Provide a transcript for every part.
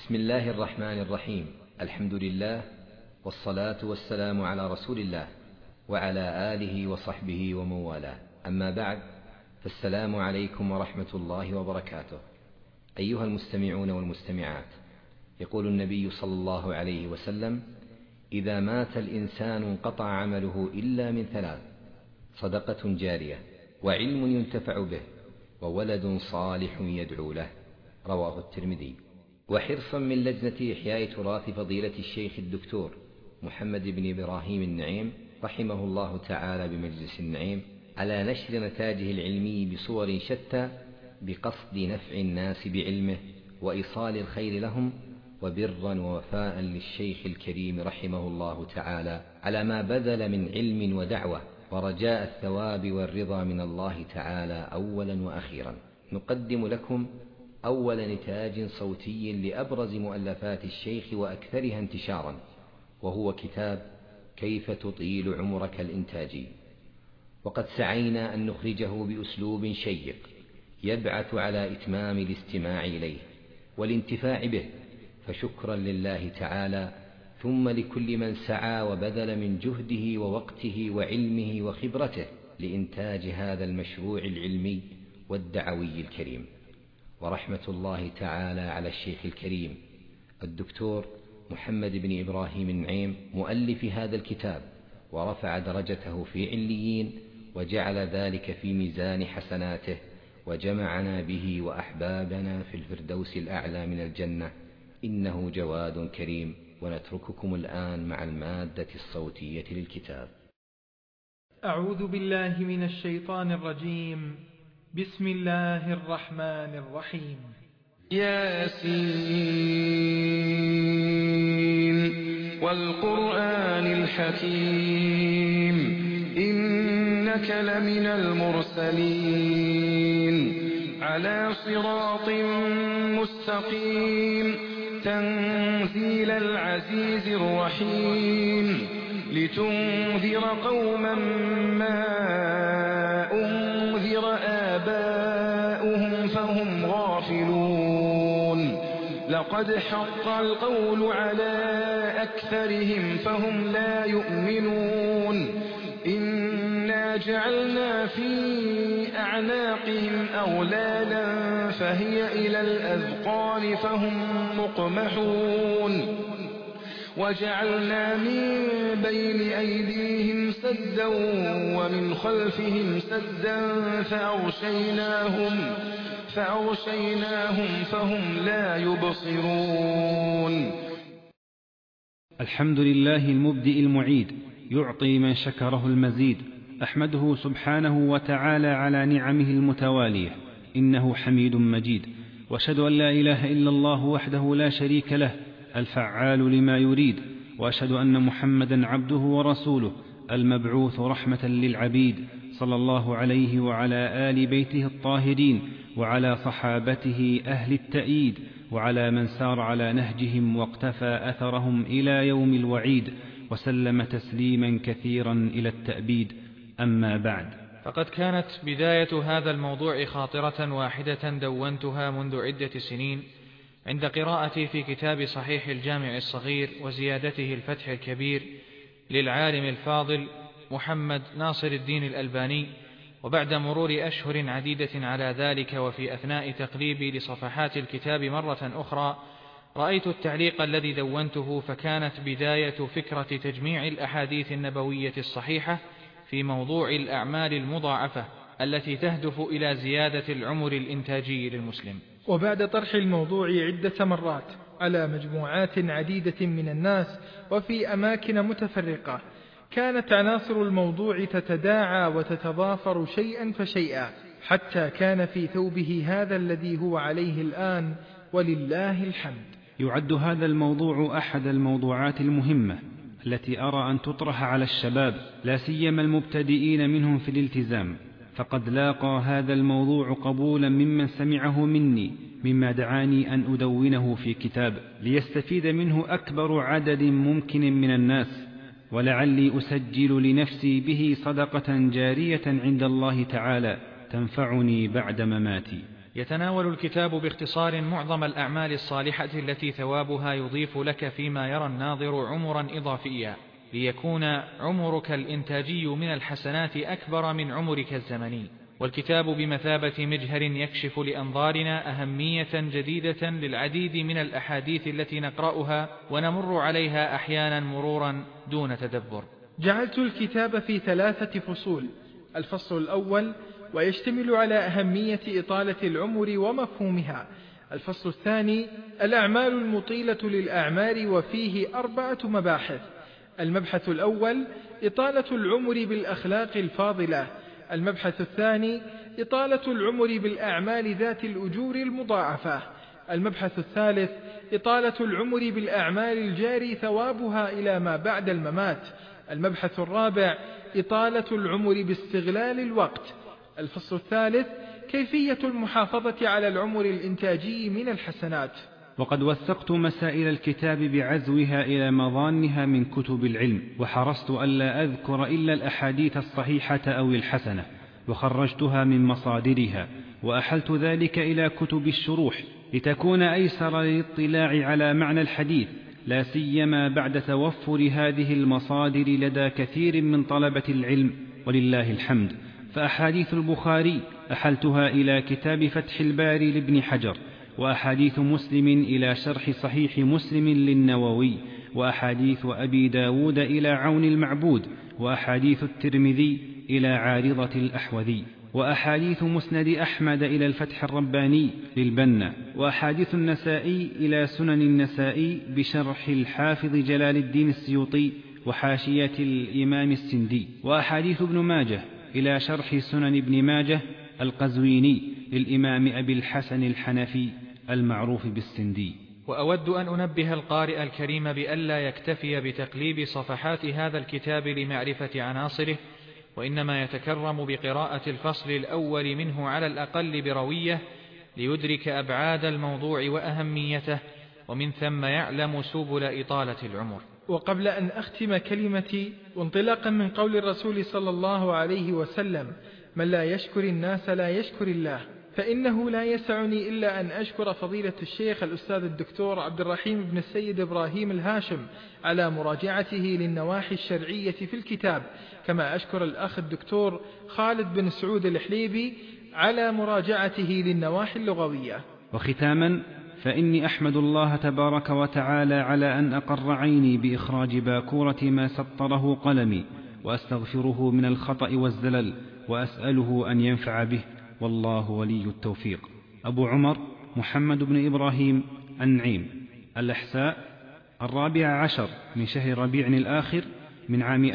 بسم الله الرحمن الرحيم. الحمد لله والصلاة والسلام على رسول الله وعلى آله وصحبه ومن والاه. أما بعد، فالسلام عليكم ورحمة الله وبركاته. أيها المستمعون والمستمعات، يقول النبي صلى الله عليه وسلم: إذا مات الإنسان انقطع عمله إلا من ثلاث: صدقة جارية، وعلم ينتفع به، وولد صالح يدعو له. رواه الترمذي. وحرصا من لجنة إحياء تراث فضيلة الشيخ الدكتور محمد بن إبراهيم النعيم رحمه الله تعالى بمجلس النعيم على نشر نتاجه العلمي بصور شتى بقصد نفع الناس بعلمه وإيصال الخير لهم، وبرا ووفاء للشيخ الكريم رحمه الله تعالى على ما بذل من علم ودعوة، ورجاء الثواب والرضا من الله تعالى أولا وأخيرا، نقدم لكم أول نتاج صوتي لأبرز مؤلفات الشيخ وأكثرها انتشارا، وهو كتاب كيف تطيل عمرك الإنتاجي. وقد سعينا أن نخرجه بأسلوب شيق يبعث على إتمام الاستماع إليه والانتفاع به، فشكرا لله تعالى، ثم لكل من سعى وبذل من جهده ووقته وعلمه وخبرته لإنتاج هذا المشروع العلمي والدعوي الكريم. ورحمة الله تعالى على الشيخ الكريم الدكتور محمد بن إبراهيم النعيم مؤلف هذا الكتاب، ورفع درجته في عليين، وجعل ذلك في ميزان حسناته، وجمعنا به وأحبابنا في الفردوس الأعلى من الجنة، إنه جواد كريم. ونترككم الآن مع المادة الصوتية للكتاب. أعوذ بالله من الشيطان الرجيم. بسم الله الرحمن الرحيم. ياسين والقرآن الحكيم، إنك لمن المرسلين على صراط مستقيم، تنزيل العزيز الرحيم، لتنذر قوما ما أنذر آباؤهم فهم غافلون، لقد حق القول على أكثرهم فهم لا يؤمنون، إنا جعلنا في أعناقهم أغلالا فهي إلى الأذقان فهم مقمحون، وجعلنا من بين أيديهم سدا ومن خلفهم سدا فأغشيناهم فهم لا يبصرون. الحمد لله المبدئ المعيد، يعطي من شكره المزيد، أحمده سبحانه وتعالى على نعمه المتوالية، إنه حميد مجيد. وأشهد أن لا إله إلا الله وحده لا شريك له الفعال لما يريد، وأشهد أن محمدا عبده ورسوله المبعوث رحمة للعبيد، صلى الله عليه وعلى آل بيته الطاهرين، وعلى صحابته أهل التأييد، وعلى من سار على نهجهم واقتفى أثرهم إلى يوم الوعيد، وسلم تسليما كثيرا إلى التأبيد. أما بعد، فقد كانت بداية هذا الموضوع خاطرة واحدة دونتها منذ عدة سنين عند قراءتي في كتاب صحيح الجامع الصغير وزيادته الفتح الكبير للعالم الفاضل محمد ناصر الدين الألباني، وبعد مرور أشهر عديدة على ذلك وفي أثناء تقليبي لصفحات الكتاب مرة أخرى، رأيت التعليق الذي دونته، فكانت بداية فكرة تجميع الأحاديث النبوية الصحيحة في موضوع الأعمال المضاعفة التي تهدف إلى زيادة العمر الإنتاجي للمسلم. وبعد طرح الموضوع عدة مرات على مجموعات عديدة من الناس وفي أماكن متفرقة، كانت عناصر الموضوع تتداعى وتتضافر شيئا فشيئا، حتى كان في ثوبه هذا الذي هو عليه الآن، ولله الحمد. يعد هذا الموضوع أحد الموضوعات المهمة التي أرى أن تطرح على الشباب، لا سيما المبتدئين منهم في الالتزام، فقد لاقى هذا الموضوع قبولا ممن سمعه مني، مما دعاني أن أدونه في كتاب ليستفيد منه أكبر عدد ممكن من الناس، ولعلي أسجل لنفسي به صدقة جارية عند الله تعالى تنفعني بعد مماتي. يتناول الكتاب باختصار معظم الأعمال الصالحة التي ثوابها يضيف لك فيما يرى الناظر عمرا إضافيا، ليكون عمرك الإنتاجي من الحسنات أكبر من عمرك الزمني. والكتاب بمثابة مجهر يكشف لأنظارنا أهمية جديدة للعديد من الأحاديث التي نقرأها ونمر عليها أحيانا مرورا دون تدبر. جعلت الكتاب في 3 فصول. الفصل الأول ويشتمل على أهمية إطالة العمر ومفهومها. الفصل الثاني الأعمال المطيلة للأعمار، وفيه 4 مباحث. المبحث الأول إطالة العمر بالأخلاق الفاضلة. المبحث الثاني إطالة العمر بالأعمال ذات الأجور المضاعفة. المبحث الثالث إطالة العمر بالأعمال الجاري ثوابها إلى ما بعد الممات. المبحث الرابع إطالة العمر باستغلال الوقت. الفصل الثالث كيفية المحافظة على العمر الإنتاجي من الحسنات. وقد وثقت مسائل الكتاب بعزوها إلى مظانها من كتب العلم، وحرصت ألا أذكر إلا الأحاديث الصحيحة أو الحسنة، وخرجتها من مصادرها، وأحلت ذلك إلى كتب الشروح لتكون أيسر للاطلاع على معنى الحديث، لا سيما بعد توفر هذه المصادر لدى كثير من طلبة العلم ولله الحمد. فأحاديث البخاري أحلتها إلى كتاب فتح الباري لابن حجر، وأحاديث مسلم إلى شرح صحيح مسلم للنووي، وأحاديث أبي داود إلى عون المعبود، وأحاديث الترمذي إلى عارضة الأحوذي، وأحاديث مسند أحمد إلى الفتح الرباني للبنا، وأحاديث النسائي إلى سنن النسائي بشرح الحافظ جلال الدين السيوطي وحاشية الإمام السندي، وأحاديث ابن ماجه إلى شرح سنن ابن ماجه القزويني للإمام أبي الحسن الحنفي المعروف بالسندي. وأود أن أنبه القارئ الكريم بألا يكتفي بتقليب صفحات هذا الكتاب لمعرفة عناصره، وإنما يتكرم بقراءة الفصل الأول منه على الأقل بروية ليدرك أبعاد الموضوع وأهميته، ومن ثم يعلم سبل إطالة العمر. وقبل أن أختم كلمتي، وانطلاقا من قول الرسول صلى الله عليه وسلم: من لا يشكر الناس لا يشكر الله، فإنه لا يسعني إلا أن أشكر فضيلة الشيخ الأستاذ الدكتور عبد الرحيم بن السيد إبراهيم الهاشم على مراجعته للنواحي الشرعية في الكتاب، كما أشكر الأخ الدكتور خالد بن سعود الحليبي على مراجعته للنواحي اللغوية. وختاما، فإني أحمد الله تبارك وتعالى على أن أقر عيني بإخراج باكورة ما سطره قلمي، وأستغفره من الخطأ والزلل، وأسأله أن ينفع به، والله ولي التوفيق. أبو عمر محمد بن إبراهيم النعيم، الأحساء 14 من شهر ربيع الآخر من عام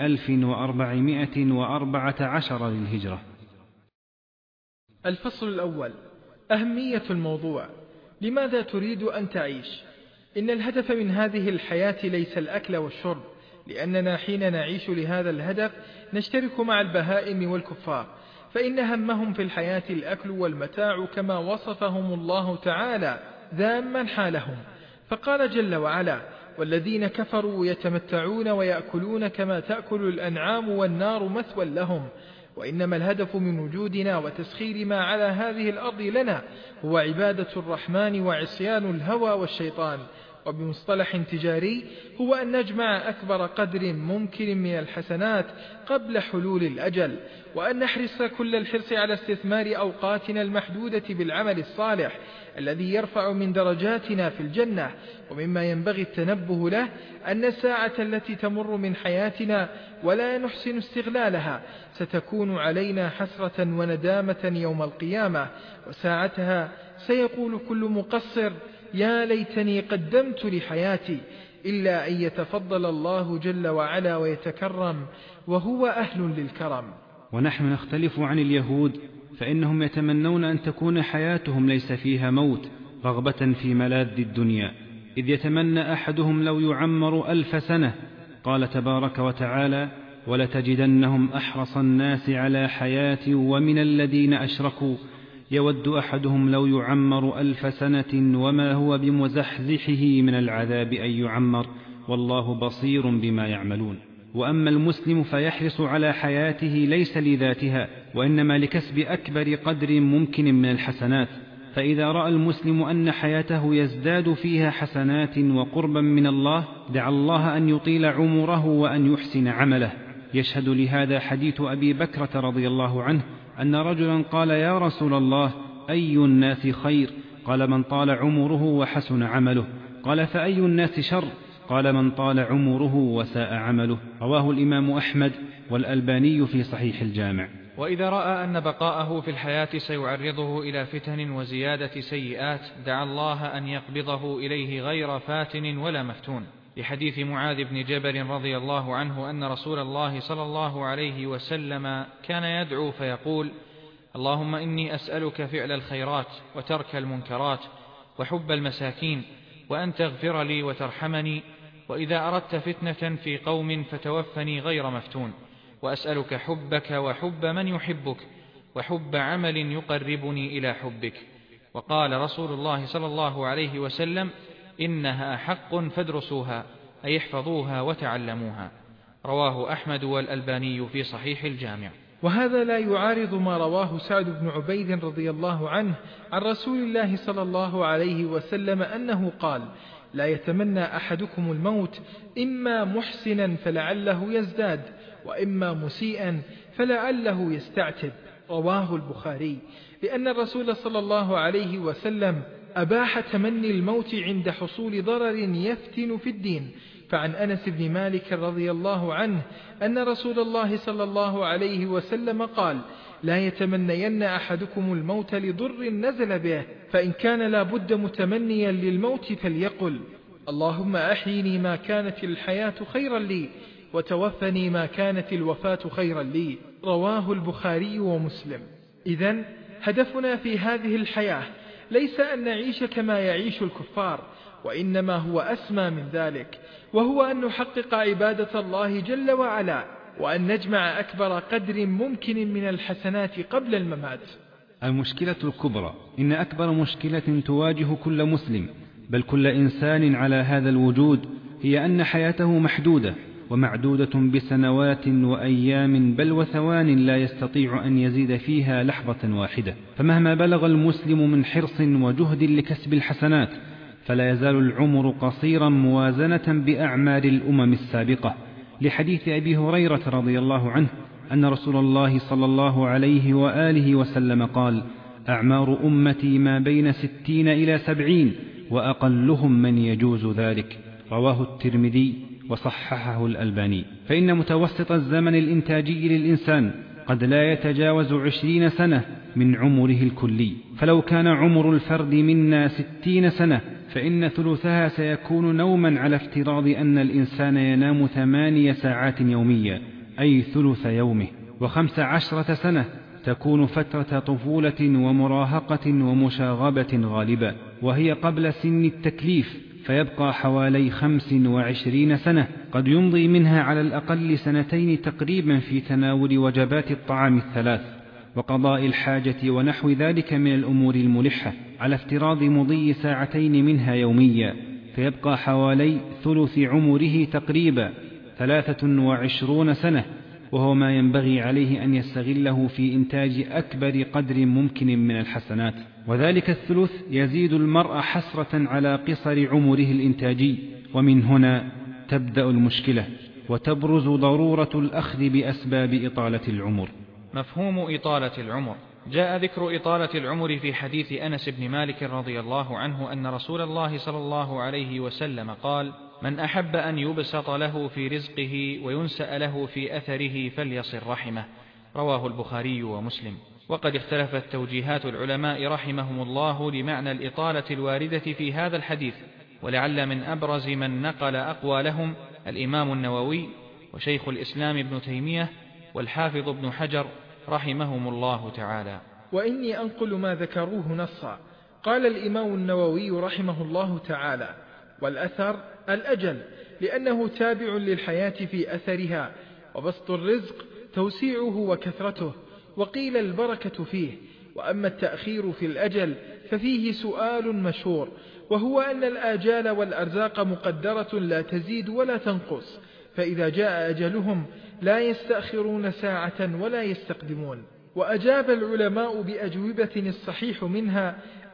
1414 للهجرة. الفصل الأول: أهمية الموضوع. لماذا تريد أن تعيش؟ إن الهدف من هذه الحياة ليس الأكل والشرب، لأننا حين نعيش لهذا الهدف نشترك مع البهائم والكفار، فإن همهم في الحياة الأكل والمتاع كما وصفهم الله تعالى ذاما حالهم، فقال جل وعلا: والذين كفروا يتمتعون ويأكلون كما تأكل الأنعام والنار مثوى لهم. وإنما الهدف من وجودنا وتسخير ما على هذه الأرض لنا هو عبادة الرحمن وعصيان الهوى والشيطان، وبمصطلح تجاري هو أن نجمع أكبر قدر ممكن من الحسنات قبل حلول الأجل، وأن نحرص كل الحرص على استثمار أوقاتنا المحدودة بالعمل الصالح الذي يرفع من درجاتنا في الجنة. ومما ينبغي التنبه له أن الساعة التي تمر من حياتنا ولا نحسن استغلالها ستكون علينا حسرة وندامة يوم القيامة، وساعتها سيقول كل مقصر: يا ليتني قدمت لحياتي، إلا أن يتفضل الله جل وعلا ويتكرم، وهو أهل للكرم. ونحن نختلف عن اليهود، فإنهم يتمنون أن تكون حياتهم ليس فيها موت، رغبة في ملاذ الدنيا، إذ يتمنى أحدهم لو يعمر 1000 سنة. قال تبارك وتعالى: ولتجدنهم أحرص الناس على حياة ومن الذين أشركوا يود أحدهم لو يعمر 1000 سنة وما هو بمزحزحه من العذاب أن يعمر، والله بصير بما يعملون. وأما المسلم فيحرص على حياته ليس لذاتها، وإنما لكسب أكبر قدر ممكن من الحسنات، فإذا رأى المسلم أن حياته يزداد فيها حسنات وقربا من الله دعا الله أن يطيل عمره وأن يحسن عمله. يشهد لهذا حديث أبي بكرة رضي الله عنه أن رجلا قال: يا رسول الله، أي الناس خير؟ قال: من طال عمره وحسن عمله. قال: فأي الناس شر؟ قال: من طال عمره وساء عمله. رواه الإمام أحمد والألباني في صحيح الجامع. وإذا رأى أن بقاءه في الحياة سيعرضه إلى فتن وزيادة سيئات دعا الله أن يقبضه إليه غير فاتن ولا مفتون، لحديث معاذ بن جبل رضي الله عنه أن رسول الله صلى الله عليه وسلم كان يدعو فيقول: اللهم إني أسألك فعل الخيرات وترك المنكرات وحب المساكين وأن تغفر لي وترحمني، وإذا أردت فتنة في قوم فتوفني غير مفتون، وأسألك حبك وحب من يحبك وحب عمل يقربني إلى حبك. وقال رسول الله صلى الله عليه وسلم: إنها حق فادرسوها، أي احفظوها وتعلموها. رواه أحمد والألباني في صحيح الجامع. وهذا لا يعارض ما رواه سعد بن عبيد رضي الله عنه عن رسول الله صلى الله عليه وسلم أنه قال: لا يتمنى أحدكم الموت، إما محسنا فلعله يزداد، وإما مسيئا فلعله يستعتب. رواه البخاري، لأن الرسول صلى الله عليه وسلم أباح تمني الموت عند حصول ضرر يفتن في الدين. فعن أنس بن مالك رضي الله عنه أن رسول الله صلى الله عليه وسلم قال: لا يتمنين أحدكم الموت لضر نزل به، فإن كان لا بد متمنيا للموت فليقل: اللهم أحيني ما كانت الحياة خيرا لي، وتوفني ما كانت الوفاة خيرا لي. رواه البخاري ومسلم. إذن هدفنا في هذه الحياة ليس أن نعيش كما يعيش الكفار، وإنما هو أسمى من ذلك، وهو أن نحقق عبادة الله جل وعلا، وأن نجمع أكبر قدر ممكن من الحسنات قبل الممات. المشكلة الكبرى، إن أكبر مشكلة تواجه كل مسلم بل كل إنسان على هذا الوجود هي أن حياته محدودة ومعدودة بسنوات وأيام بل وثوان لا يستطيع أن يزيد فيها لحظة واحدة. فمهما بلغ المسلم من حرص وجهد لكسب الحسنات فلا يزال العمر قصيرا موازنة بأعمال الأمم السابقة، لحديث أبي هريرة رضي الله عنه أن رسول الله صلى الله عليه وآله وسلم قال: أعمار أمتي ما بين 60 إلى 70 وأقلهم من يجوز ذلك. رواه الترمذي وصححه الألباني. فإن متوسط الزمن الإنتاجي للإنسان قد لا يتجاوز 20 سنة من عمره الكلي، فلو كان عمر الفرد منا 60 سنة فإن ثلثها سيكون نوما، على افتراض أن الإنسان ينام 8 ساعات يوميا أي ثلث يومه. و15 سنة تكون فترة طفولة ومراهقة ومشاغبة غالبا، وهي قبل سن التكليف، فيبقى حوالي 25 سنة قد يمضي منها على الأقل 2 تقريبا في تناول وجبات الطعام الثلاث وقضاء الحاجة ونحو ذلك من الأمور الملحة، على افتراض مضي 2 ساعات منها يوميا، فيبقى حوالي ثلث عمره تقريبا 23 سنة، وهو ما ينبغي عليه أن يستغله في إنتاج أكبر قدر ممكن من الحسنات. وذلك الثلث يزيد المرء حسرة على قصر عمره الإنتاجي. ومن هنا تبدأ المشكلة وتبرز ضرورة الأخذ بأسباب إطالة العمر. مفهوم إطالة العمر. جاء ذكر إطالة العمر في حديث أنس بن مالك رضي الله عنه أن رسول الله صلى الله عليه وسلم قال: من أحب أن يبسط له في رزقه وينسأ له في أثره فليصل رحمه. رواه البخاري ومسلم. وقد اختلفت توجيهات العلماء رحمهم الله لمعنى الإطالة الواردة في هذا الحديث، ولعل من أبرز من نقل أقوالهم الإمام النووي وشيخ الإسلام ابن تيمية والحافظ ابن حجر رحمهم الله تعالى. وإني أنقل ما ذكروه نصا. قال الإمام النووي رحمه الله تعالى: والأثر الأجل، لأنه تابع للحياة في أثرها، وبسط الرزق توسيعه وكثرته، وقيل البركة فيه. وأما التأخير في الأجل ففيه سؤال مشهور، وهو أن الآجال والأرزاق مقدرة لا تزيد ولا تنقص، فإذا جاء أجلهم لا يستأخرون ساعة ولا يستقدمون. وأجاب العلماء بأجوبة الصحيح منها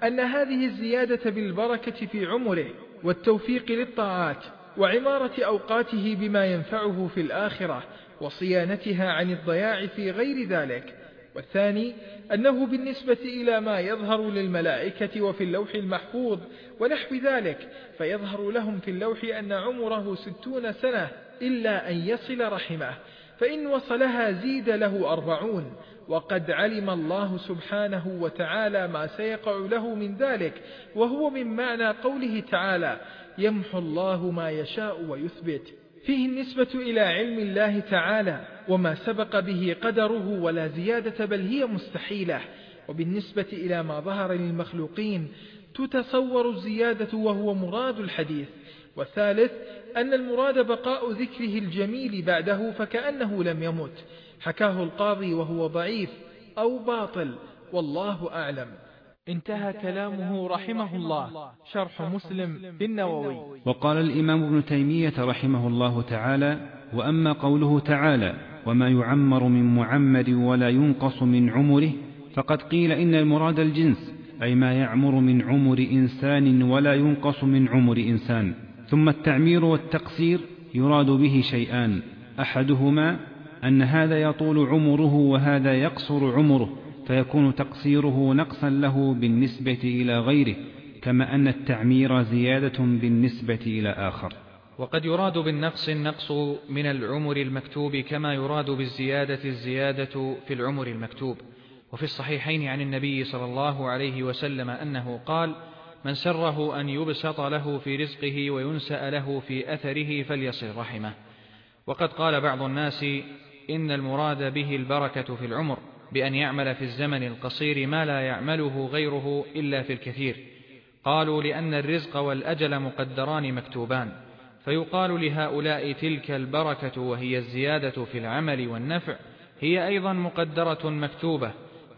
أن هذه الزيادة بالبركة في عمره والتوفيق للطاعات وعمارة أوقاته بما ينفعه في الآخرة وصيانتها عن الضياع في غير ذلك. والثاني أنه بالنسبة إلى ما يظهر للملائكة وفي اللوح المحفوظ ونحو ذلك، فيظهر لهم في اللوح أن عمره 60 سنة إلا أن يصل رحمه، فإن وصلها زيد له 40، وقد علم الله سبحانه وتعالى ما سيقع له من ذلك، وهو من معنى قوله تعالى: يمحو الله ما يشاء ويثبت. فيه النسبة إلى علم الله تعالى وما سبق به قدره ولا زيادة، بل هي مستحيلة. وبالنسبة إلى ما ظهر للمخلوقين تتصور الزيادة وهو مراد الحديث. والثالث أن المراد بقاء ذكره الجميل بعده فكأنه لم يمت، حكاه القاضي وهو ضعيف أو باطل، والله أعلم. انتهى كلامه رحمه الله. شرح مسلم بالنووي. وقال الإمام ابن تيمية رحمه الله تعالى: وأما قوله تعالى: وما يعمر من معمر ولا ينقص من عمره، فقد قيل إن المراد الجنس، أي ما يعمر من عمر إنسان ولا ينقص من عمر إنسان. ثم التعمير والتقصير يراد به شيئان: أحدهما أن هذا يطول عمره وهذا يقصر عمره، فيكون تقصيره نقصا له بالنسبة إلى غيره، كما أن التعمير زيادة بالنسبة إلى آخر. وقد يراد بالنقص النقص من العمر المكتوب، كما يراد بالزيادة الزيادة في العمر المكتوب. وفي الصحيحين عن النبي صلى الله عليه وسلم أنه قال: من سره أن يبسط له في رزقه وينسأ له في أثره فليصل رحمه. وقد قال بعض الناس إن المراد به البركة في العمر، بأن يعمل في الزمن القصير ما لا يعمله غيره إلا في الكثير. قالوا: لأن الرزق والأجل مقدران مكتوبان، فيقال لهؤلاء تلك البركة وهي الزيادة في العمل والنفع هي أيضا مقدرة مكتوبة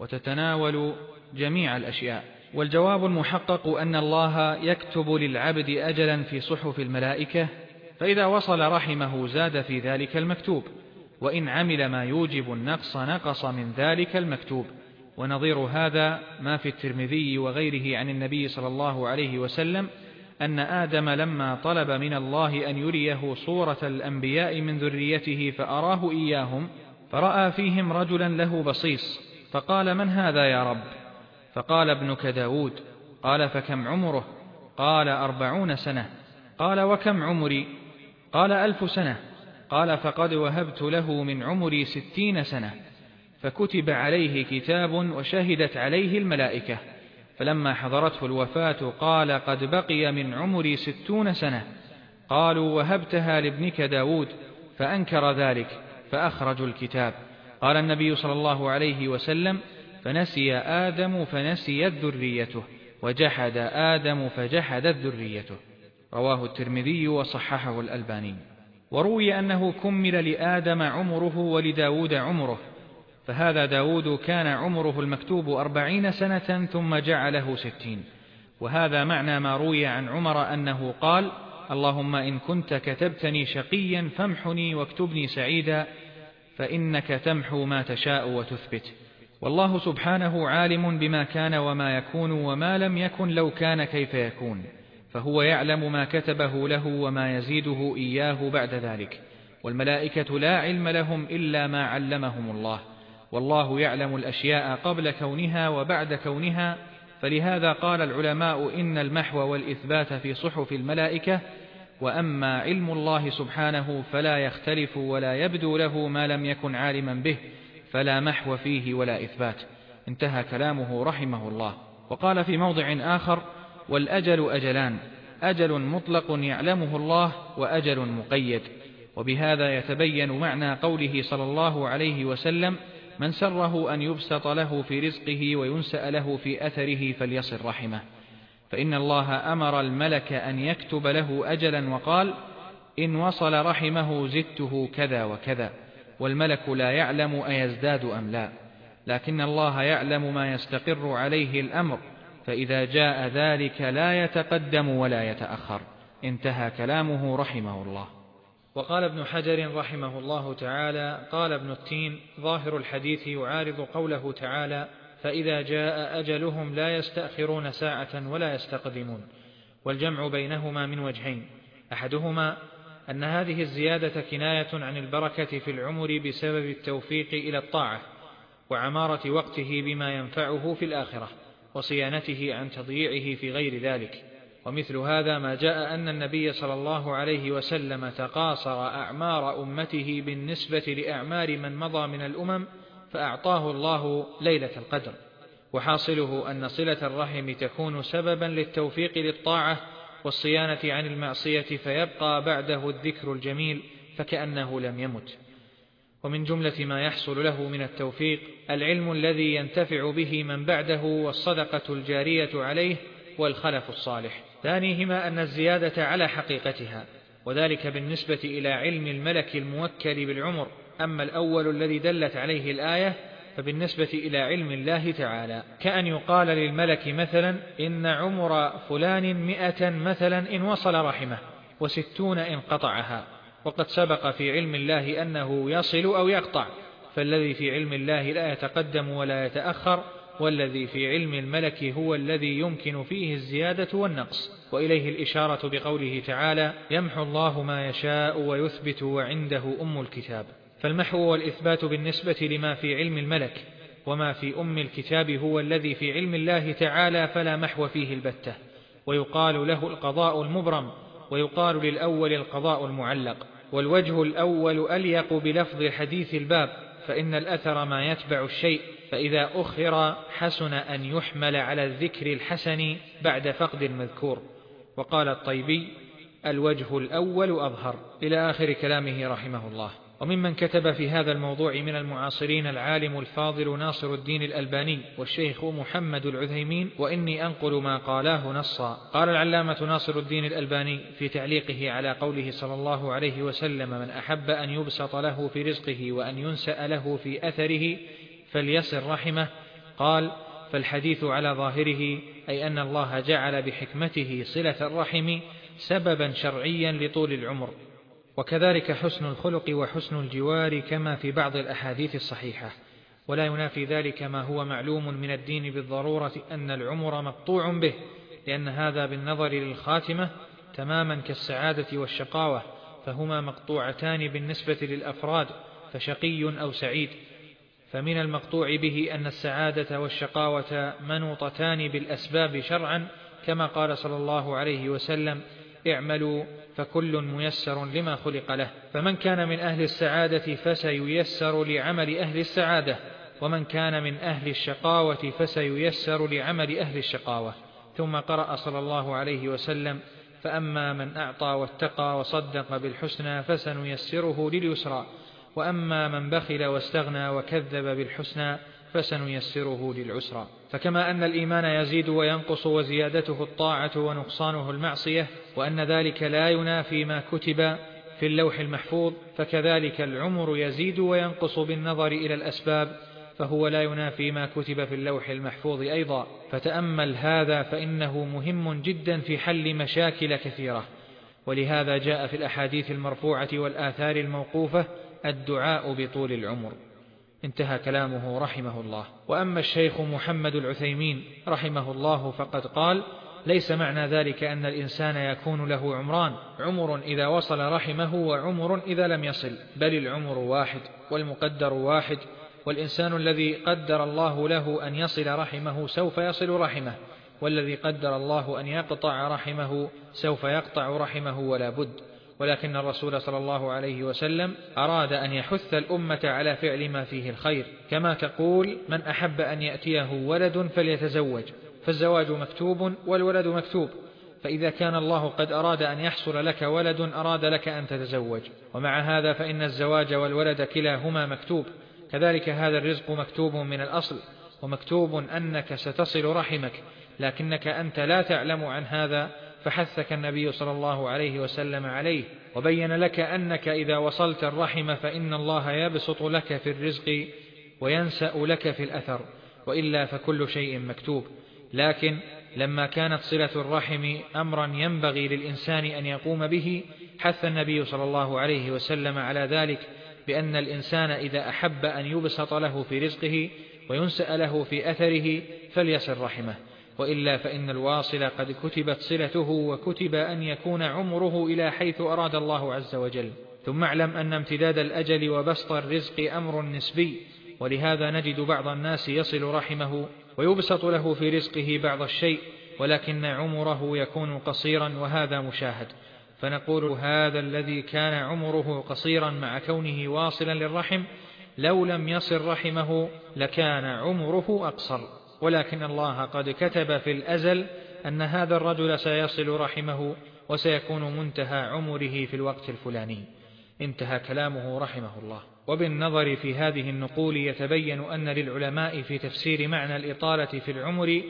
وتتناول جميع الأشياء. والجواب المحقق أن الله يكتب للعبد أجلا في صحف الملائكة، فإذا وصل رحمه زاد في ذلك المكتوب، وإن عمل ما يوجب النقص نقص من ذلك المكتوب. ونظير هذا ما في الترمذي وغيره عن النبي صلى الله عليه وسلم أن آدم لما طلب من الله أن يريه صورة الأنبياء من ذريته فأراه إياهم، فرأى فيهم رجلا له بصيص، فقال: من هذا يا رب؟ فقال: ابنك داود. قال: فكم عمره؟ قال: 40 سنة. قال: وكم عمري؟ قال: 1000 سنة. قال: فقد وهبت له من عمري 60 سنة. فكتب عليه كتاب وشهدت عليه الملائكة، فلما حضرته الوفاة قال: قد بقي من عمري 60 سنة. قالوا: وهبتها لابنك داود؟ فأنكر ذلك، فأخرجوا الكتاب. قال النبي صلى الله عليه وسلم: فنسي آدم فنسيت ذريته، وجحد آدم فجحدت ذريته. رواه الترمذي وصححه الألباني. وروي أنه كمل لآدم عمره ولداود عمره، فهذا داود كان عمره المكتوب 40 سنة ثم جعله 60. وهذا معنى ما روي عن عمر أنه قال: اللهم إن كنت كتبتني شقيا فامحني واكتبني سعيدا، فإنك تمحو ما تشاء وتثبت. والله سبحانه عالم بما كان وما يكون وما لم يكن لو كان كيف يكون، فهو يعلم ما كتبه له وما يزيده إياه بعد ذلك. والملائكة لا علم لهم إلا ما علمهم الله، والله يعلم الأشياء قبل كونها وبعد كونها. فلهذا قال العلماء إن المحو والإثبات في صحف الملائكة، وأما علم الله سبحانه فلا يختلف ولا يبدو له ما لم يكن عالما به، فلا محو فيه ولا إثبات. انتهى كلامه رحمه الله. وقال في موضع آخر: والأجل أجلان، أجل مطلق يعلمه الله، وأجل مقيد. وبهذا يتبين معنى قوله صلى الله عليه وسلم: من سره أن يبسط له في رزقه وينسأ له في أثره فليصل رحمه. فإن الله أمر الملك أن يكتب له أجلا وقال: إن وصل رحمه زدته كذا وكذا. والملك لا يعلم أيزداد أم لا، لكن الله يعلم ما يستقر عليه الأمر، فإذا جاء ذلك لا يتقدم ولا يتأخر. انتهى كلامه رحمه الله. وقال ابن حجر رحمه الله تعالى: قال ابن التين: ظاهر الحديث يعارض قوله تعالى: فإذا جاء أجلهم لا يستأخرون ساعة ولا يستقدمون. والجمع بينهما من وجهين: أحدهما أن هذه الزيادة كناية عن البركة في العمر بسبب التوفيق إلى الطاعة وعمارة وقته بما ينفعه في الآخرة وصيانته عن تضييعه في غير ذلك. ومثل هذا ما جاء أن النبي صلى الله عليه وسلم تقاصر أعمار أمته بالنسبة لأعمار من مضى من الأمم فأعطاه الله ليلة القدر. وحاصله أن صلة الرحم تكون سببا للتوفيق للطاعة والصيانة عن المعصية، فيبقى بعده الذكر الجميل فكأنه لم يمت. ومن جملة ما يحصل له من التوفيق العلم الذي ينتفع به من بعده والصدقة الجارية عليه والخلف الصالح. ثانيهما أن الزيادة على حقيقتها، وذلك بالنسبة إلى علم الملك الموكل بالعمر. أما الأول الذي دلت عليه الآية فبالنسبة إلى علم الله تعالى، كأن يقال للملك مثلا إن عمر فلان 100 مثلا إن وصل رحمه و60 إن قطعها، وقد سبق في علم الله أنه يصل أو يقطع، فالذي في علم الله لا يتقدم ولا يتأخر، والذي في علم الملك هو الذي يمكن فيه الزيادة والنقص. وإليه الإشارة بقوله تعالى: يمحو الله ما يشاء ويثبت وعنده أم الكتاب. فالمحو والإثبات بالنسبة لما في علم الملك، وما في أم الكتاب هو الذي في علم الله تعالى فلا محو فيه البتة، ويقال له القضاء المبرم، ويقال للأول القضاء المعلق. والوجه الأول أليق بلفظ حديث الباب، فإن الأثر ما يتبع الشيء، فإذا أخر حسن أن يحمل على الذكر الحسن بعد فقد المذكور. وقال الطيبي: الوجه الأول أظهر، إلى آخر كلامه رحمه الله. وممن كتب في هذا الموضوع من المعاصرين العالم الفاضل ناصر الدين الألباني والشيخ محمد العثيمين، وإني أنقل ما قالاه نصا. قال العلامة ناصر الدين الألباني في تعليقه على قوله صلى الله عليه وسلم: من أحب أن يبسط له في رزقه وأن ينسأ له في أثره فليصل رحمه، قال: فالحديث على ظاهره أي أن الله جعل بحكمته صلة الرحم سببا شرعيا لطول العمر، وكذلك حسن الخلق وحسن الجوار كما في بعض الأحاديث الصحيحة. ولا ينافي ذلك ما هو معلوم من الدين بالضرورة أن العمر مقطوع به، لأن هذا بالنظر للخاتمة تماما كالسعادة والشقاوة، فهما مقطوعتان بالنسبة للأفراد، فشقي أو سعيد. فمن المقطوع به أن السعادة والشقاوة منوطتان بالأسباب شرعا، كما قال صلى الله عليه وسلم: اعملوا فكل ميسر لما خلق له. فمن كان من أهل السعادة فسييسر لعمل أهل السعادة، ومن كان من أهل الشقاوة فسييسر لعمل أهل الشقاوة. ثم قرأ صلى الله عليه وسلم: فأما من أعطى واتقى وصدق بالحسنى فسنيسره لليسرى، وأما من بخل واستغنى وكذب بالحسنى فسنيسره للعسرى. فكما أن الإيمان يزيد وينقص وزيادته الطاعة ونقصانه المعصية، وأن ذلك لا ينافي ما كتب في اللوح المحفوظ، فكذلك العمر يزيد وينقص بالنظر إلى الأسباب، فهو لا ينافي ما كتب في اللوح المحفوظ أيضا. فتأمل هذا فإنه مهم جدا في حل مشاكل كثيرة. ولهذا جاء في الأحاديث المرفوعة والآثار الموقوفة الدعاء بطول العمر. انتهى كلامه رحمه الله. وأما الشيخ محمد العثيمين رحمه الله فقد قال: ليس معنى ذلك أن الإنسان يكون له عمران، عمر إذا وصل رحمه وعمر إذا لم يصل، بل العمر واحد والمقدر واحد، والإنسان الذي قدر الله له أن يصل رحمه سوف يصل رحمه، والذي قدر الله أن يقطع رحمه سوف يقطع رحمه ولا بد. ولكن الرسول صلى الله عليه وسلم أراد أن يحث الأمة على فعل ما فيه الخير، كما تقول: من أحب أن يأتيه ولد فليتزوج، فالزواج مكتوب والولد مكتوب، فإذا كان الله قد أراد أن يحصل لك ولد أراد لك أن تتزوج. ومع هذا فإن الزواج والولد كلاهما مكتوب، كذلك هذا الرزق مكتوب من الأصل، ومكتوب أنك ستصل رحمك، لكنك أنت لا تعلم عن هذا، فحثك النبي صلى الله عليه وسلم عليه، وبين لك أنك إذا وصلت الرحم فإن الله يبسط لك في الرزق وينسأ لك في الأثر، وإلا فكل شيء مكتوب. لكن لما كانت صلة الرحم أمرا ينبغي للإنسان أن يقوم به، حث النبي صلى الله عليه وسلم على ذلك، بأن الإنسان إذا أحب أن يبسط له في رزقه وينسأ له في أثره فليصل رحمه، وإلا فإن الواصل قد كتبت صلته وكتب أن يكون عمره إلى حيث أراد الله عز وجل. ثم اعلم أن امتداد الأجل وبسط الرزق أمر نسبي، ولهذا نجد بعض الناس يصل رحمه ويبسط له في رزقه بعض الشيء، ولكن عمره يكون قصيرا، وهذا مشاهد. فنقول هذا الذي كان عمره قصيرا مع كونه واصلا للرحم لو لم يصل رحمه لكان عمره أقصر، ولكن الله قد كتب في الأزل أن هذا الرجل سيصل رحمه وسيكون منتهى عمره في الوقت الفلاني. انتهى كلامه رحمه الله. وبالنظر في هذه النقول يتبين أن للعلماء في تفسير معنى الإطالة في العمر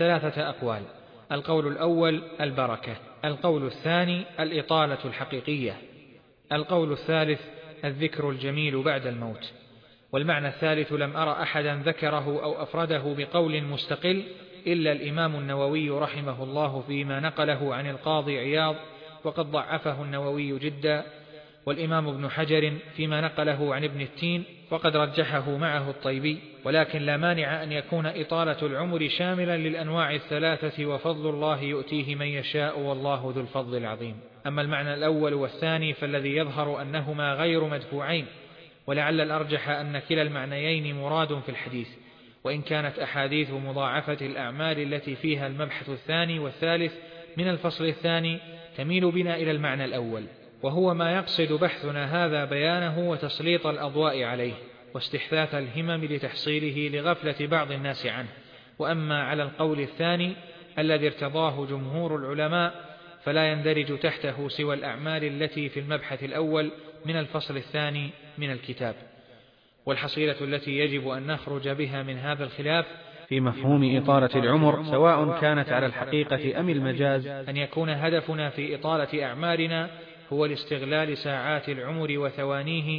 3 أقوال: القول الأول البركة، القول الثاني الإطالة الحقيقية، القول الثالث الذكر الجميل بعد الموت. والمعنى الثالث لم أرى أحدا ذكره أو أفرده بقول مستقل إلا الإمام النووي رحمه الله فيما نقله عن القاضي عياض، وقد ضعفه النووي جدا، والإمام ابن حجر فيما نقله عن ابن التين، وقد رجحه معه الطيبي. ولكن لا مانع أن يكون إطالة العمر شاملا للأنواع 3، وفضل الله يؤتيه من يشاء والله ذو الفضل العظيم. أما المعنى الأول والثاني فالذي يظهر أنهما غير مدفوعين، ولعل الأرجح أن كلا المعنيين مراد في الحديث، وإن كانت أحاديث مضاعفة الأعمال التي فيها المبحث الثاني والثالث من الفصل الثاني تميل بنا إلى المعنى الأول، وهو ما يقصد بحثنا هذا بيانه وتسليط الأضواء عليه واستحثاث الهمم لتحصيله لغفلة بعض الناس عنه. وأما على القول الثاني الذي ارتضاه جمهور العلماء فلا يندرج تحته سوى الأعمال التي في المبحث الأول من الفصل الثاني من الكتاب. والحصيلة التي يجب أن نخرج بها من هذا الخلاف في مفهوم إطالة العمر سواء كانت على الحقيقة أم المجاز أن يكون هدفنا في إطالة أعمارنا هو الاستغلال ساعات العمر وثوانيه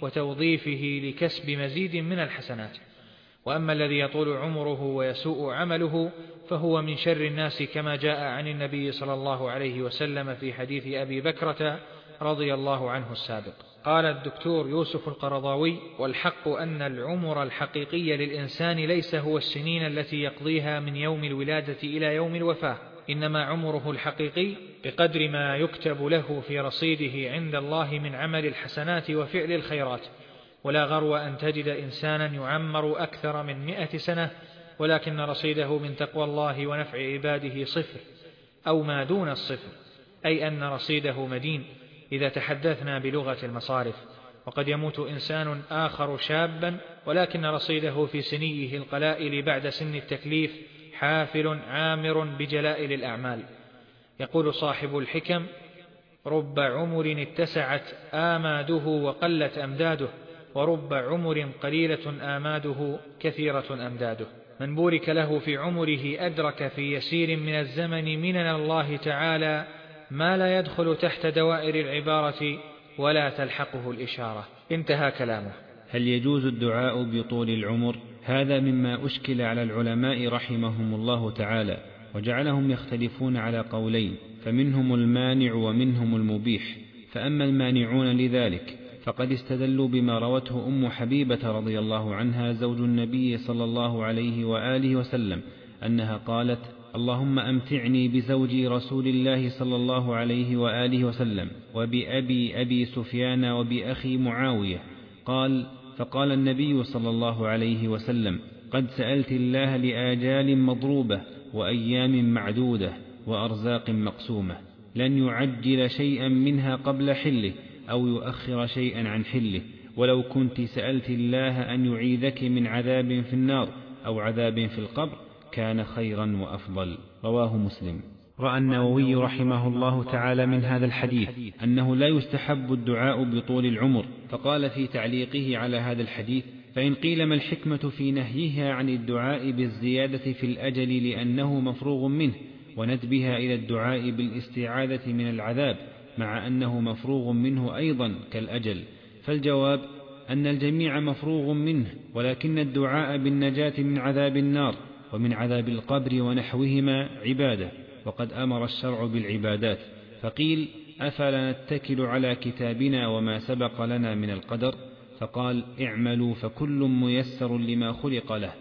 وتوظيفه لكسب مزيد من الحسنات. وأما الذي يطول عمره ويسوء عمله فهو من شر الناس، كما جاء عن النبي صلى الله عليه وسلم في حديث أبي بكرة رضي الله عنه السابق. قال الدكتور يوسف القرضاوي: والحق أن العمر الحقيقي للإنسان ليس هو السنين التي يقضيها من يوم الولادة إلى يوم الوفاة، إنما عمره الحقيقي بقدر ما يكتب له في رصيده عند الله من عمل الحسنات وفعل الخيرات. ولا غرو أن تجد إنسانا يعمر أكثر من 100 سنة ولكن رصيده من تقوى الله ونفع عباده 0 أو ما دون الصفر، أي أن رصيده مدين إذا تحدثنا بلغة المصارف. وقد يموت إنسان آخر شابا ولكن رصيده في سنيه القلائل بعد سن التكليف حافل عامر بجلائل الأعمال. يقول صاحب الحكم: رب عمر اتسعت آماده وقلت أمداده، ورب عمر قليلة آماده كثيرة أمداده. من بورك له في عمره أدرك في يسير من الزمن منن الله تعالى ما لا يدخل تحت دوائر العبارة ولا تلحقه الإشارة. انتهى كلامه. هل يجوز الدعاء بطول العمر؟ هذا مما أشكل على العلماء رحمهم الله تعالى، وجعلهم يختلفون على قولين، فمنهم المانع ومنهم المبيح. فأما المانعون لذلك فقد استدلوا بما روته أم حبيبة رضي الله عنها زوج النبي صلى الله عليه وآله وسلم أنها قالت: اللهم أمتعني بزوجي رسول الله صلى الله عليه وآله وسلم وبأبي أبي سفيان وبأخي معاوية. فقال النبي صلى الله عليه وسلم: قد سألت الله لآجال مضروبة وأيام معدودة وأرزاق مقسومة، لن يعجل شيئا منها قبل حله أو يؤخر شيئا عن حله، ولو كنت سألت الله أن يعيذك من عذاب في النار أو عذاب في القبر كان خيرا وأفضل. رواه مسلم. رأى النووي رحمه الله تعالى من هذا الحديث أنه لا يستحب الدعاء بطول العمر، فقال في تعليقه على هذا الحديث: فإن قيل ما الحكمة في نهيها عن الدعاء بالزيادة في الأجل لأنه مفروغ منه، وندبها إلى الدعاء بالاستعاذة من العذاب مع أنه مفروغ منه أيضا كالأجل؟ فالجواب أن الجميع مفروغ منه، ولكن الدعاء بالنجاة من عذاب النار ومن عذاب القبر ونحوهما عبادة، وقد أمر الشرع بالعبادات. فقيل: أفلا نتكل على كتابنا وما سبق لنا من القدر؟ فقال: اعملوا فكل ميسر لما خلق له.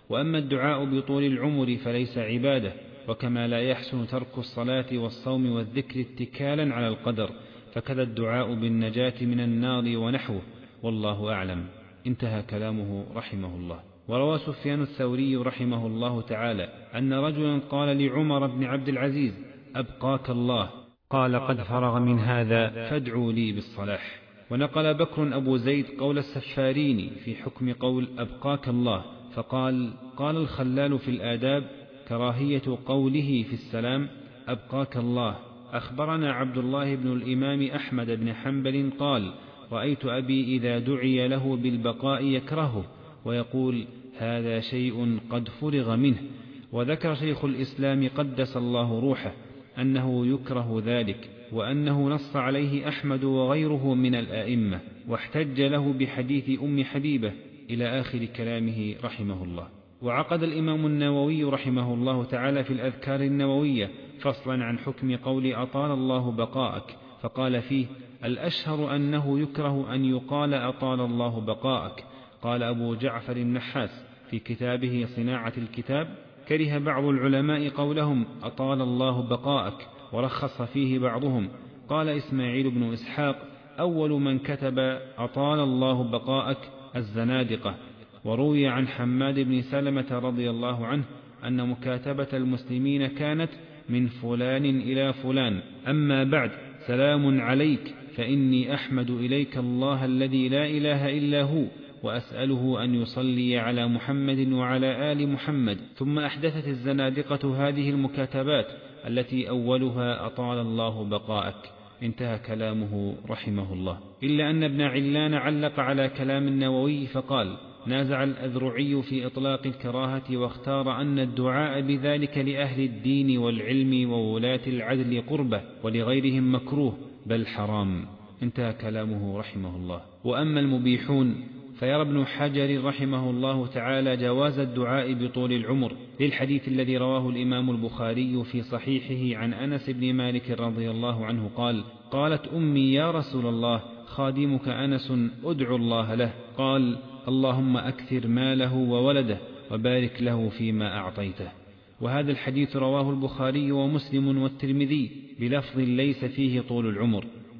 وأما الدعاء بطول العمر فليس عبادة، وكما لا يحسن ترك الصلاة والصوم والذكر اتكالا على القدر، فكذا الدعاء بالنجاة من النار ونحوه، والله أعلم. انتهى كلامه رحمه الله. وروى سفيان الثوري رحمه الله تعالى أن رجلا قال لعمر بن عبد العزيز: أبقاك الله. قال: قد فرغ من هذا فادعوا لي بالصلاح. ونقل بكر أبو زيد قول السفارين في حكم قول أبقاك الله، فقال: قال الخلال في الآداب: كراهية قوله في السلام أبقاك الله. أخبرنا عبد الله بن الإمام أحمد بن حنبل قال: رأيت أبي إذا دعي له بالبقاء يكرهه ويقول: هذا شيء قد فرغ منه. وذكر شيخ الإسلام قدس الله روحه أنه يكره ذلك، وأنه نص عليه أحمد وغيره من الآئمة، واحتج له بحديث أم حبيبة إلى آخر كلامه رحمه الله. وعقد الإمام النووي رحمه الله تعالى في الأذكار النووية فصلا عن حكم قول أطال الله بقاءك، فقال فيه: الأشهر أنه يكره أن يقال أطال الله بقاءك. قال أبو جعفر النحاس في كتابه صناعة الكتاب: كره بعض العلماء قولهم أطال الله بقاءك، ورخص فيه بعضهم. قال إسماعيل بن إسحاق: أول من كتب أطال الله بقاءك الزنادقة. وروي عن حماد بن سلمة رضي الله عنه أن مكاتبة المسلمين كانت من فلان إلى فلان. أما بعد، سلام عليك، فإني أحمد إليك الله الذي لا إله إلا هو، وأسأله أن يصلي على محمد وعلى آل محمد. ثم أحدثت الزنادقة هذه المكاتبات التي أولها أطال الله بقاءك. انتهى كلامه رحمه الله. إلا أن ابن علان علق على كلام النووي فقال: نازع الأذرعي في إطلاق الكراهة، واختار أن الدعاء بذلك لأهل الدين والعلم وولاة العدل قربة، ولغيرهم مكروه بل حرام. انتهى كلامه رحمه الله. وأما المبيحون فيرى ابن حجر رحمه الله تعالى جواز الدعاء بطول العمر، للحديث الذي رواه الإمام البخاري في صحيحه عن أنس بن مالك رضي الله عنه قال: قالت أمي: يا رسول الله، خادمك أنس أدعو الله له. قال: اللهم أكثر ماله وولده وبارك له فيما أعطيته. وهذا الحديث رواه البخاري ومسلم والترمذي بلفظ ليس فيه طول العمر،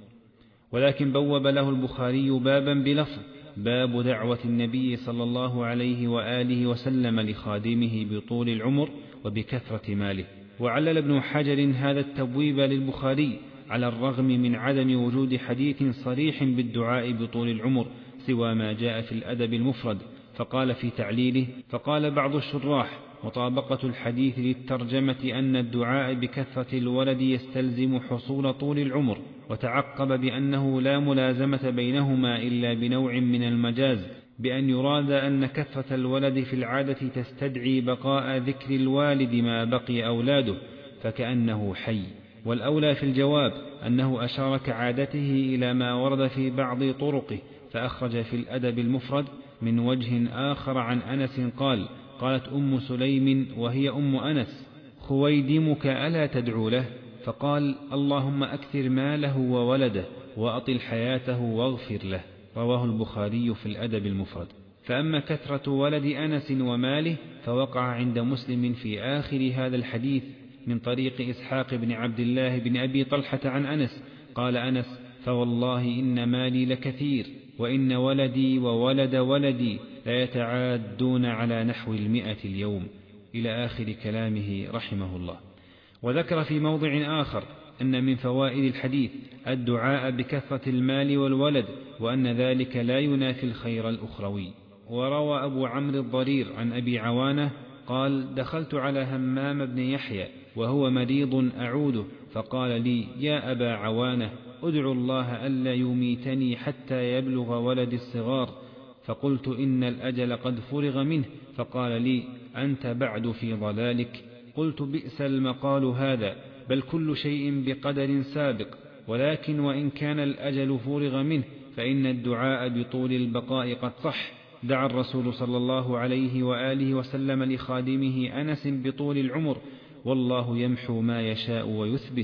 ولكن بوب له البخاري بابا بلفظ: باب دعوة النبي صلى الله عليه وآله وسلم لخادمه بطول العمر وبكثرة ماله. وعلل ابن حجر هذا التبويب للبخاري على الرغم من عدم وجود حديث صريح بالدعاء بطول العمر سوى ما جاء في الأدب المفرد، فقال في تعليله: فقال بعض الشراح: مطابقة الحديث للترجمة أن الدعاء بكثرة الولد يستلزم حصول طول العمر، وتعقب بأنه لا ملازمة بينهما إلا بنوع من المجاز، بأن يراد أن كثرة الولد في العادة تستدعي بقاء ذكر الوالد ما بقي أولاده، فكأنه حي. والأولى في الجواب أنه أشار كعادته إلى ما ورد في بعض طرقه، فأخرج في الأدب المفرد من وجه آخر عن أنس قال: قالت أم سليم وهي أم أنس: خويدمك ألا تدعو له؟ فقال: اللهم أكثر ماله وولده وأطل حياته واغفر له. رواه البخاري في الأدب المفرد. فأما كثرة ولد أنس وماله فوقع عند مسلم في آخر هذا الحديث من طريق إسحاق بن عبد الله بن أبي طلحة عن أنس قال أنس: فوالله إن مالي لكثير، وإن ولدي وولد ولدي ليتعادون على نحو 100 اليوم، إلى آخر كلامه رحمه الله. وذكر في موضع آخر أن من فوائد الحديث الدعاء بكثرة المال والولد، وأن ذلك لا ينافي الخير الأخروي. وروى أبو عمرو الضرير عن أبي عوانة قال: دخلت على همام بن يحيى وهو مريض أعوده، فقال لي: يا أبا عوانة، أدعو الله ألا يميتني حتى يبلغ ولد الصغار. فقلت: إن الأجل قد فرغ منه. فقال لي: أنت بعد في ضلالك. قلت: بئس المقال هذا، بل كل شيء بقدر سابق، ولكن وإن كان الأجل فرغ منه فإن الدعاء بطول البقاء قد صح. دعا الرسول صلى الله عليه وآله وسلم لخادمه أنس بطول العمر، والله يمحو ما يشاء ويثبت،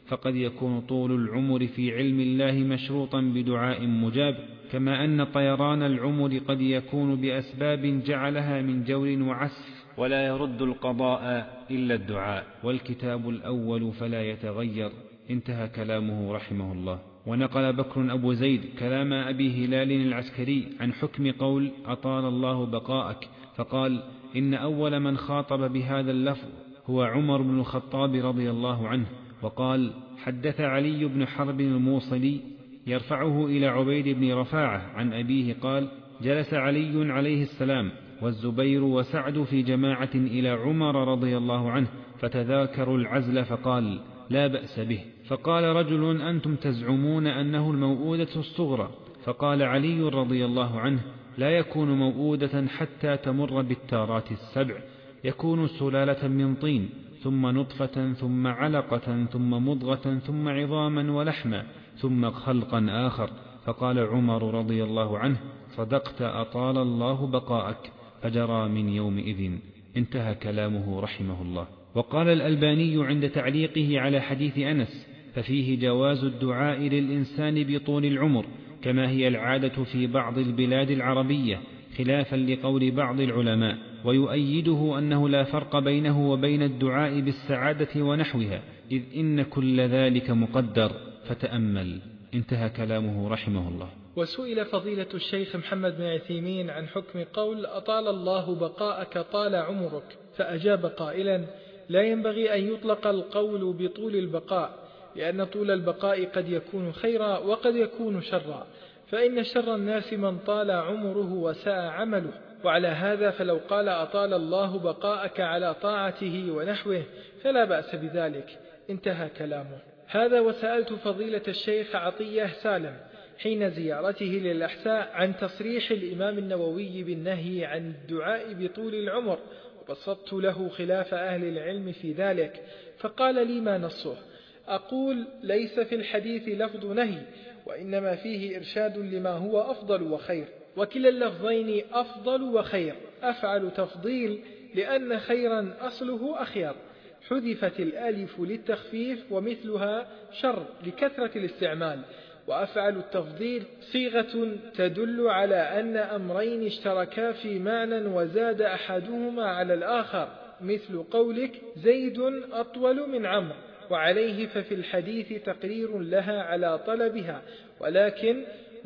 فقد يكون طول العمر في علم الله مشروطا بدعاء مجاب، كما أن طيران العمر قد يكون بأسباب جعلها من جور وعسف، ولا يرد القضاء إلا الدعاء، والكتاب الأول فلا يتغير. انتهى كلامه رحمه الله. ونقل بكر أبو زيد كلام أبي هلال العسكري عن حكم قول أطال الله بقاءك، فقال: إن أول من خاطب بهذا اللفظ هو عمر بن الخطاب رضي الله عنه. وقال: حدث علي بن حرب الموصلي يرفعه إلى عبيد بن رفاعة عن أبيه قال: جلس علي عليه السلام والزبير وسعد في جماعة إلى عمر رضي الله عنه، فتذاكروا العزل، فقال: لا بأس به. فقال رجل: أنتم تزعمون أنه الموؤودة الصغرى. فقال علي رضي الله عنه: لا يكون موؤودة حتى تمر بالتارات السبع، يكون سلالة من طين، ثم نطفة، ثم علقة، ثم مضغة، ثم عظاما ولحما، ثم خلقا آخر. فقال عمر رضي الله عنه: صدقت، أطال الله بقاءك. فجرى من يومئذ. انتهى كلامه رحمه الله. وقال الألباني عند تعليقه على حديث أنس: ففيه جواز الدعاء للإنسان بطول العمر، كما هي العادة في بعض البلاد العربية، خلافا لقول بعض العلماء، ويؤيده أنه لا فرق بينه وبين الدعاء بالسعادة ونحوها، إذ إن كل ذلك مقدر. فتأمل. انتهى كلامه رحمه الله. وسئل فضيلة الشيخ محمد بن عثيمين عن حكم قول أطال الله بقاءك طال عمرك، فأجاب قائلا: لا ينبغي أن يطلق القول بطول البقاء، لأن طول البقاء قد يكون خيرا وقد يكون شرا، فإن شر الناس من طال عمره وساء عمله. وعلى هذا فلو قال أطال الله بقاءك على طاعته ونحوه فلا بأس بذلك. انتهى كلامه. هذا وسألت فضيلة الشيخ عطية سالم حين زيارته للأحساء عن تصريح الإمام النووي بالنهي عن الدعاء بطول العمر، وبسطت له خلاف أهل العلم في ذلك، فقال لي: ما نصه؟ أقول: ليس في الحديث لفظ نهي، وإنما فيه إرشاد لما هو أفضل وخير، وكلا اللفظين أفضل وخير. أفعل تفضيل لأن خيرا أصله أخير، حذفت الألف للتخفيف، ومثلها شر لكثرة الاستعمال. وأفعل التفضيل صيغة تدل على أن أمرين اشتركا في معنى وزاد أحدهما على الآخر، مثل قولك: زيد أطول من عمرو. وعليه ففي الحديث تقرير لها على طلبها، ولكن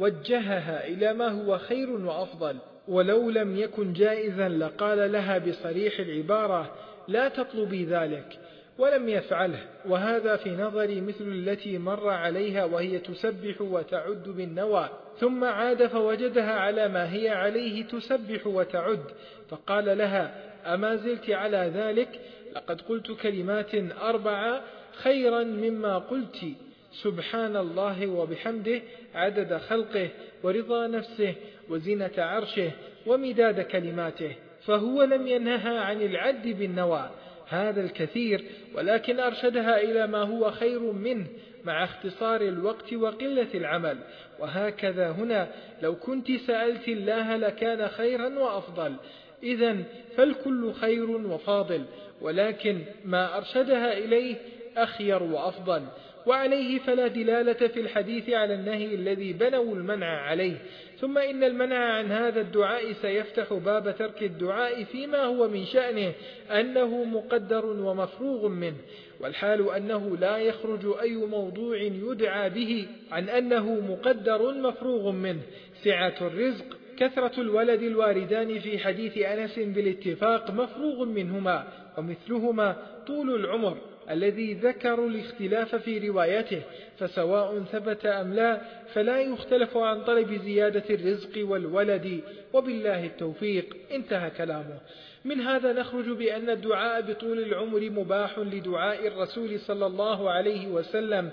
وجهها إلى ما هو خير وأفضل. ولو لم يكن جائزا لقال لها بصريح العبارة: لا تطلبي ذلك، ولم يفعله. وهذا في نظري مثل التي مر عليها وهي تسبح وتعد بالنوى، ثم عاد فوجدها على ما هي عليه تسبح وتعد، فقال لها: أما زلت على ذلك؟ لقد قلت كلمات 4 خيرا مما قلت: سبحان الله وبحمده عدد خلقه ورضا نفسه وزنة عرشه ومداد كلماته. فهو لم ينهها عن العد بالنوى، هذا الكثير، ولكن أرشدها إلى ما هو خير منه مع اختصار الوقت وقلة العمل. وهكذا هنا، لو كنت سألت الله لكان خيرا وأفضل، إذن فالكل خير وفاضل، ولكن ما أرشدها إليه أخير وأفضل. وعليه فلا دلالة في الحديث على النهي الذي بنوا المنع عليه. ثم إن المنع عن هذا الدعاء سيفتح باب ترك الدعاء فيما هو من شأنه أنه مقدر ومفروغ منه، والحال أنه لا يخرج أي موضوع يدعى به عن أنه مقدر مفروغ منه. سعة الرزق، كثرة الولد الواردان في حديث أنس بالاتفاق مفروغ منهما، ومثلهما طول العمر الذي ذكروا الاختلاف في روايته، فسواء ثبت أم لا فلا يختلف عن طلب زيادة الرزق والولد، وبالله التوفيق. انتهى كلامه. من هذا نخرج بأن الدعاء بطول العمر مباح لدعاء الرسول صلى الله عليه وسلم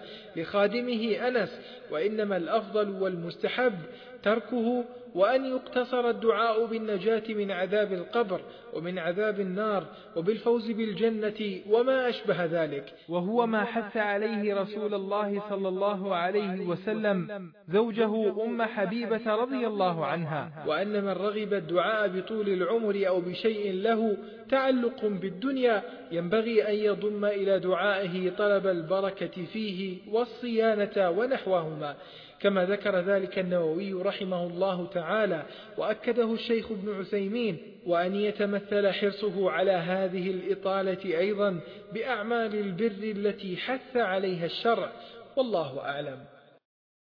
لخادمه أنس، وإنما الأفضل والمستحب تركه، وأن يقتصر الدعاء بالنجاة من عذاب القبر ومن عذاب النار وبالفوز بالجنة وما أشبه ذلك، وهو ما حث عليه رسول الله صلى الله عليه وسلم زوجه أم حبيبة رضي الله عنها. وأن من رغب الدعاء بطول العمر أو بشيء له تعلق بالدنيا ينبغي أن يضم إلى دعائه طلب البركة فيه والصيانة ونحوهما، كما ذكر ذلك النووي رحمه الله تعالى، وأكده الشيخ ابن عثيمين، وأن يتمثل حرصه على هذه الإطالة أيضا بأعمال البر التي حث عليها الشرع، والله أعلم.